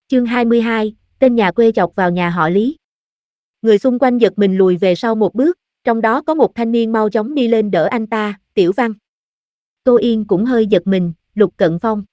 Chương 22, tên nhà quê chọc vào nhà họ Lý. Người xung quanh giật mình lùi về sau một bước, trong đó có một thanh niên mau chóng đi lên đỡ anh ta, Tiểu Văn. Tô Yên cũng hơi giật mình, Lục Cận Phong.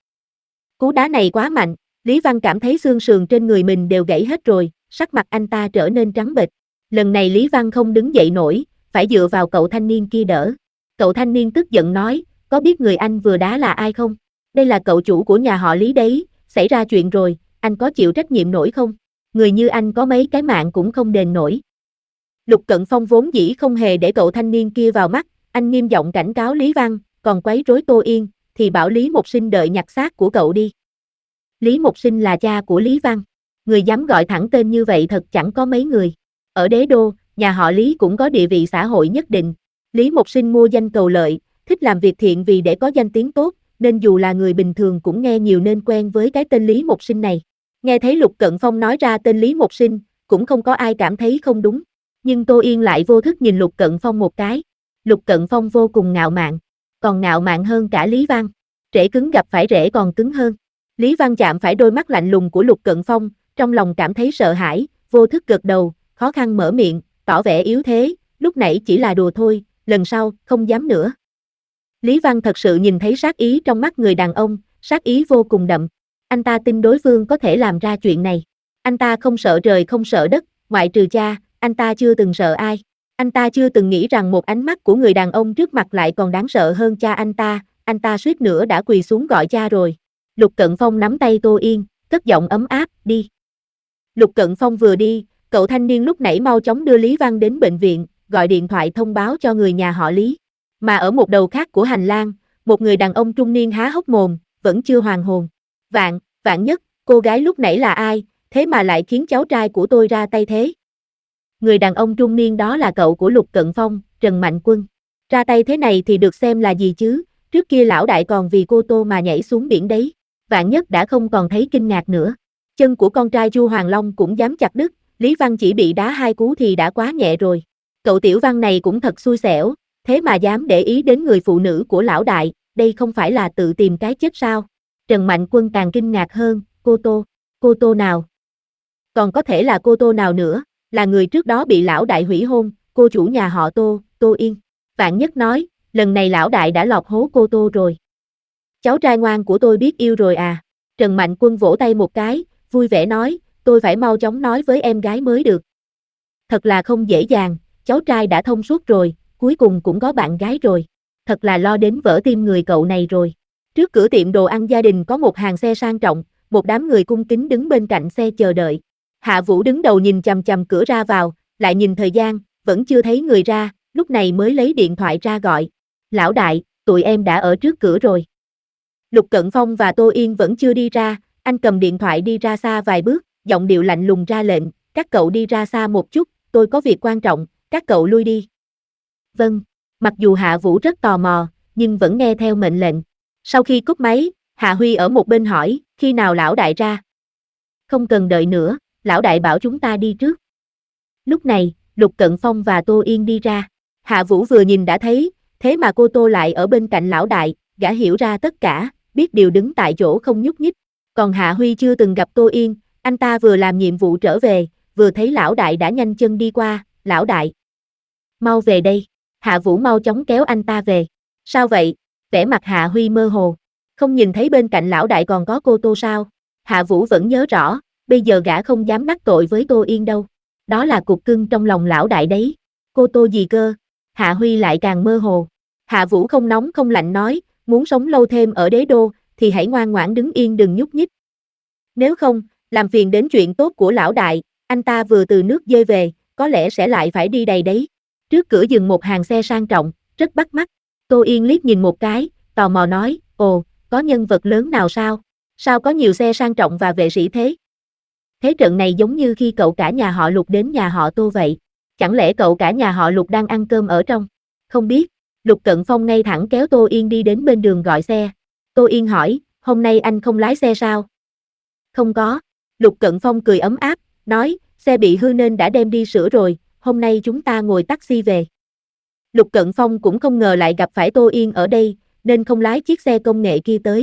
Cú đá này quá mạnh, Lý Văn cảm thấy xương sườn trên người mình đều gãy hết rồi, sắc mặt anh ta trở nên trắng bệch. Lần này Lý Văn không đứng dậy nổi, phải dựa vào cậu thanh niên kia đỡ. Cậu thanh niên tức giận nói, có biết người anh vừa đá là ai không? Đây là cậu chủ của nhà họ Lý đấy, xảy ra chuyện rồi, anh có chịu trách nhiệm nổi không? Người như anh có mấy cái mạng cũng không đền nổi. Lục Cận Phong vốn dĩ không hề để cậu thanh niên kia vào mắt, anh nghiêm giọng cảnh cáo Lý Văn, còn quấy rối Tô Yên, thì bảo Lý Mộc Sinh đợi nhặt xác của cậu đi. Lý Mộc Sinh là cha của Lý Văn. Người dám gọi thẳng tên như vậy thật chẳng có mấy người. Ở đế đô, nhà họ Lý cũng có địa vị xã hội nhất định. Lý Mộc Sinh mua danh cầu lợi, thích làm việc thiện vì để có danh tiếng tốt, nên dù là người bình thường cũng nghe nhiều nên quen với cái tên Lý Mộc Sinh này. Nghe thấy Lục Cận Phong nói ra tên Lý Mộc Sinh, cũng không có ai cảm thấy không đúng. Nhưng Tô Yên lại vô thức nhìn Lục Cận Phong một cái. Lục Cận Phong vô cùng ngạo mạn, còn ngạo mạn hơn cả Lý Văn. Rễ cứng gặp phải rễ còn cứng hơn. Lý Văn chạm phải đôi mắt lạnh lùng của Lục Cận Phong, trong lòng cảm thấy sợ hãi, vô thức gật đầu, khó khăn mở miệng, tỏ vẻ yếu thế, lúc nãy chỉ là đùa thôi, lần sau, không dám nữa. Lý Văn thật sự nhìn thấy sát ý trong mắt người đàn ông, sát ý vô cùng đậm. Anh ta tin đối phương có thể làm ra chuyện này. Anh ta không sợ trời không sợ đất, ngoại trừ cha, anh ta chưa từng sợ ai. Anh ta chưa từng nghĩ rằng một ánh mắt của người đàn ông trước mặt lại còn đáng sợ hơn cha anh ta suýt nữa đã quỳ xuống gọi cha rồi. Lục Cận Phong nắm tay Tô Yên, cất giọng ấm áp, đi. Lục Cận Phong vừa đi, cậu thanh niên lúc nãy mau chóng đưa Lý Văn đến bệnh viện, gọi điện thoại thông báo cho người nhà họ Lý. Mà ở một đầu khác của hành lang, một người đàn ông trung niên há hốc mồm, vẫn chưa hoàn hồn. Vạn Nhất, cô gái lúc nãy là ai, thế mà lại khiến cháu trai của tôi ra tay thế? Người đàn ông trung niên đó là cậu của Lục Cận Phong, Trần Mạnh Quân. Ra tay thế này thì được xem là gì chứ, trước kia lão đại còn vì cô Tô mà nhảy xuống biển đấy. Vạn Nhất đã không còn thấy kinh ngạc nữa. Chân của con trai Chu Hoàng Long cũng dám chặt đứt, Lý Văn chỉ bị đá 2 cú thì đã quá nhẹ rồi. Cậu Tiểu Văn này cũng thật xui xẻo, thế mà dám để ý đến người phụ nữ của lão đại, đây không phải là tự tìm cái chết sao? Trần Mạnh Quân càng kinh ngạc hơn, cô Tô nào? Còn có thể là cô Tô nào nữa, là người trước đó bị lão đại hủy hôn, cô chủ nhà họ Tô, Tô Yên. Vạn Nhất nói, lần này lão đại đã lọt hố cô Tô rồi. Cháu trai ngoan của tôi biết yêu rồi à? Trần Mạnh Quân vỗ tay một cái, vui vẻ nói, tôi phải mau chóng nói với em gái mới được. Thật là không dễ dàng, cháu trai đã thông suốt rồi, cuối cùng cũng có bạn gái rồi. Thật là lo đến vỡ tim người cậu này rồi. Trước cửa tiệm đồ ăn gia đình có một hàng xe sang trọng, một đám người cung kính đứng bên cạnh xe chờ đợi. Hạ Vũ đứng đầu nhìn chằm chằm cửa ra vào, lại nhìn thời gian, vẫn chưa thấy người ra, lúc này mới lấy điện thoại ra gọi. Lão đại, tụi em đã ở trước cửa rồi. Lục Cận Phong và Tô Yên vẫn chưa đi ra, anh cầm điện thoại đi ra xa vài bước, giọng điệu lạnh lùng ra lệnh, các cậu đi ra xa một chút, tôi có việc quan trọng, các cậu lui đi. Vâng, mặc dù Hạ Vũ rất tò mò, nhưng vẫn nghe theo mệnh lệnh. Sau khi cúp máy, Hạ Huy ở một bên hỏi, khi nào lão đại ra? Không cần đợi nữa, lão đại bảo chúng ta đi trước. Lúc này, Lục Cận Phong và Tô Yên đi ra. Hạ Vũ vừa nhìn đã thấy, thế mà cô Tô lại ở bên cạnh lão đại, gã hiểu ra tất cả, biết điều đứng tại chỗ không nhúc nhích. Còn Hạ Huy chưa từng gặp Tô Yên, anh ta vừa làm nhiệm vụ trở về, vừa thấy lão đại đã nhanh chân đi qua, lão đại. Mau về đây, Hạ Vũ mau chóng kéo anh ta về. Sao vậy? Vẻ mặt Hạ Huy mơ hồ. Không nhìn thấy bên cạnh lão đại còn có cô Tô sao? Hạ Vũ vẫn nhớ rõ, bây giờ gã không dám đắc tội với Tô Yên đâu. Đó là cục cưng trong lòng lão đại đấy. Cô Tô gì cơ? Hạ Huy lại càng mơ hồ. Hạ Vũ không nóng không lạnh nói, muốn sống lâu thêm ở đế đô, thì hãy ngoan ngoãn đứng yên đừng nhúc nhích. Nếu không, làm phiền đến chuyện tốt của lão đại, anh ta vừa từ nước dơi về, có lẽ sẽ lại phải đi đầy đấy. Trước cửa dừng một hàng xe sang trọng, rất bắt mắt. Tô Yên liếc nhìn một cái, tò mò nói, ồ, có nhân vật lớn nào sao? Sao có nhiều xe sang trọng và vệ sĩ thế? Thế trận này giống như khi cậu cả nhà họ Lục đến nhà họ Tô vậy. Chẳng lẽ cậu cả nhà họ Lục đang ăn cơm ở trong? Không biết. Lục Cận Phong ngay thẳng kéo Tô Yên đi đến bên đường gọi xe. Tô Yên hỏi, hôm nay anh không lái xe sao? Không có. Lục Cận Phong cười ấm áp, nói, xe bị hư nên đã đem đi sửa rồi, hôm nay chúng ta ngồi taxi về. Lục Cận Phong cũng không ngờ lại gặp phải Tô Yên ở đây, nên không lái chiếc xe công nghệ kia tới.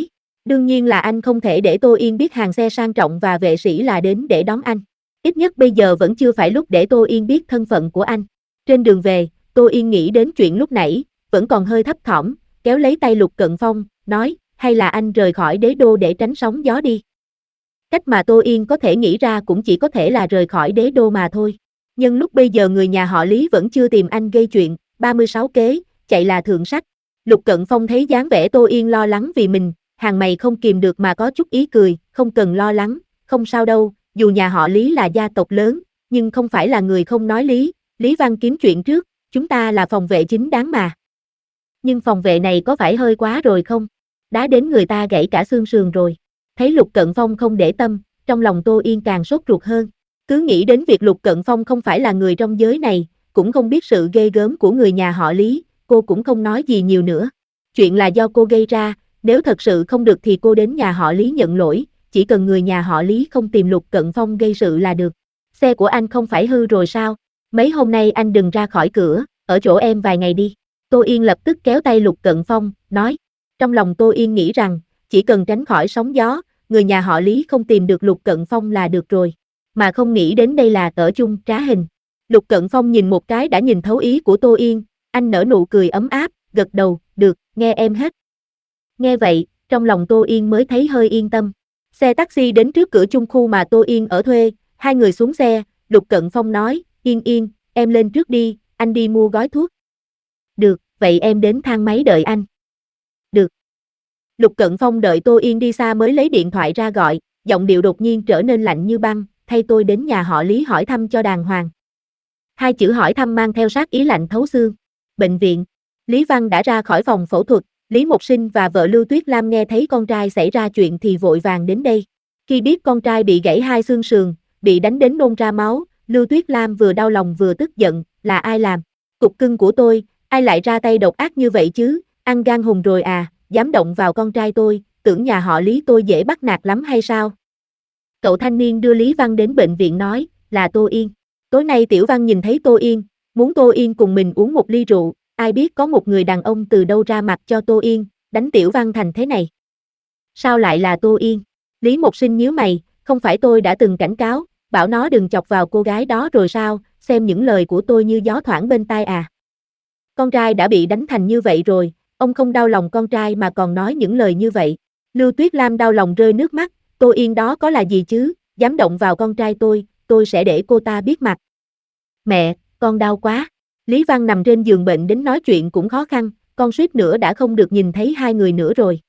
Đương nhiên là anh không thể để Tô Yên biết hàng xe sang trọng và vệ sĩ là đến để đón anh. Ít nhất bây giờ vẫn chưa phải lúc để Tô Yên biết thân phận của anh. Trên đường về, Tô Yên nghĩ đến chuyện lúc nãy, vẫn còn hơi thấp thỏm, kéo lấy tay Lục Cận Phong, nói, hay là anh rời khỏi đế đô để tránh sóng gió đi. Cách mà Tô Yên có thể nghĩ ra cũng chỉ có thể là rời khỏi đế đô mà thôi. Nhưng lúc bây giờ người nhà họ Lý vẫn chưa tìm anh gây chuyện, 36 kế, chạy là thượng sách. Lục Cận Phong thấy dáng vẻ Tô Yên lo lắng vì mình, hàng mày không kìm được mà có chút ý cười, không cần lo lắng, không sao đâu, dù nhà họ Lý là gia tộc lớn, nhưng không phải là người không nói lý, Lý Văn kiếm chuyện trước, chúng ta là phòng vệ chính đáng mà. Nhưng phòng vệ này có phải hơi quá rồi không? Đá đến người ta gãy cả xương sườn rồi. Thấy Lục Cận Phong không để tâm, trong lòng Tô Yên càng sốt ruột hơn. Cứ nghĩ đến việc Lục Cận Phong không phải là người trong giới này, cũng không biết sự ghê gớm của người nhà họ Lý, cô cũng không nói gì nhiều nữa. Chuyện là do cô gây ra, nếu thật sự không được thì cô đến nhà họ Lý nhận lỗi, chỉ cần người nhà họ Lý không tìm Lục Cận Phong gây sự là được. Xe của anh không phải hư rồi sao? Mấy hôm nay anh đừng ra khỏi cửa, ở chỗ em vài ngày đi. Tô Yên lập tức kéo tay Lục Cận Phong, nói. Trong lòng Tô Yên nghĩ rằng, chỉ cần tránh khỏi sóng gió, người nhà họ Lý không tìm được Lục Cận Phong là được rồi. Mà không nghĩ đến đây là ở chung trá hình. Lục Cận Phong nhìn một cái đã nhìn thấu ý của Tô Yên, anh nở nụ cười ấm áp, gật đầu, được, nghe em hết. Nghe vậy, trong lòng Tô Yên mới thấy hơi yên tâm. Xe taxi đến trước cửa chung khu mà Tô Yên ở thuê, hai người xuống xe, Lục Cận Phong nói, Yên Yên, em lên trước đi, anh đi mua gói thuốc. Được, vậy em đến thang máy đợi anh. Được. Lục Cận Phong đợi Tô Yên đi xa mới lấy điện thoại ra gọi, giọng điệu đột nhiên trở nên lạnh như băng, thay tôi đến nhà họ Lý hỏi thăm cho đàng hoàng. Hai chữ hỏi thăm mang theo sát ý lạnh thấu xương. Bệnh viện. Lý Văn đã ra khỏi phòng phẫu thuật, Lý Mộc Sinh và vợ Lưu Tuyết Lam nghe thấy con trai xảy ra chuyện thì vội vàng đến đây. Khi biết con trai bị gãy hai xương sườn, bị đánh đến nôn ra máu, Lưu Tuyết Lam vừa đau lòng vừa tức giận, là ai làm? Cục cưng của tôi, ai lại ra tay độc ác như vậy chứ, ăn gan hùm rồi à, dám động vào con trai tôi, tưởng nhà họ Lý tôi dễ bắt nạt lắm hay sao? Cậu thanh niên đưa Lý Văn đến bệnh viện nói, là Tô Yên. Tối nay Tiểu Văn nhìn thấy Tô Yên, muốn Tô Yên cùng mình uống một ly rượu, ai biết có một người đàn ông từ đâu ra mặt cho Tô Yên, đánh Tiểu Văn thành thế này. Sao lại là Tô Yên? Lý Mộc Sinh nhíu mày, không phải tôi đã từng cảnh cáo, bảo nó đừng chọc vào cô gái đó rồi sao, xem những lời của tôi như gió thoảng bên tai à. Con trai đã bị đánh thành như vậy rồi, ông không đau lòng con trai mà còn nói những lời như vậy. Lưu Tuyết Lam đau lòng rơi nước mắt, Tô Yên đó có là gì chứ, dám động vào con trai tôi sẽ để cô ta biết mặt. Mẹ, con đau quá. Lý Văn nằm trên giường bệnh đến nói chuyện cũng khó khăn, con suýt nữa đã không được nhìn thấy hai người nữa rồi.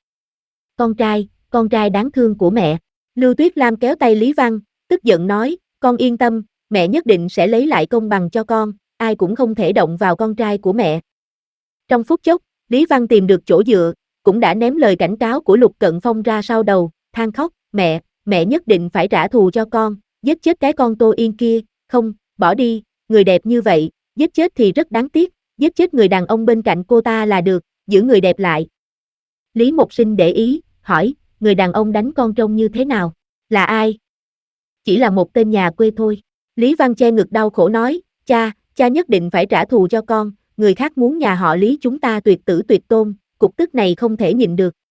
Con trai đáng thương của mẹ. Lưu Tuyết Lam kéo tay Lý Văn, tức giận nói, con yên tâm, mẹ nhất định sẽ lấy lại công bằng cho con, ai cũng không thể động vào con trai của mẹ. Trong phút chốc, Lý Văn tìm được chỗ dựa, cũng đã ném lời cảnh cáo của Lục Cận Phong ra sau đầu, than khóc, mẹ nhất định phải trả thù cho con, giết chết cái con Tô Yên kia, không, bỏ đi, người đẹp như vậy, giết chết thì rất đáng tiếc, giết chết người đàn ông bên cạnh cô ta là được, giữ người đẹp lại. Lý Mộc Sinh để ý, hỏi, người đàn ông đánh con trông như thế nào? Là ai? Chỉ là một tên nhà quê thôi. Lý Văn che ngực đau khổ nói, cha nhất định phải trả thù cho con, người khác muốn nhà họ Lý chúng ta tuyệt tử tuyệt tôn, cục tức này không thể nhịn được.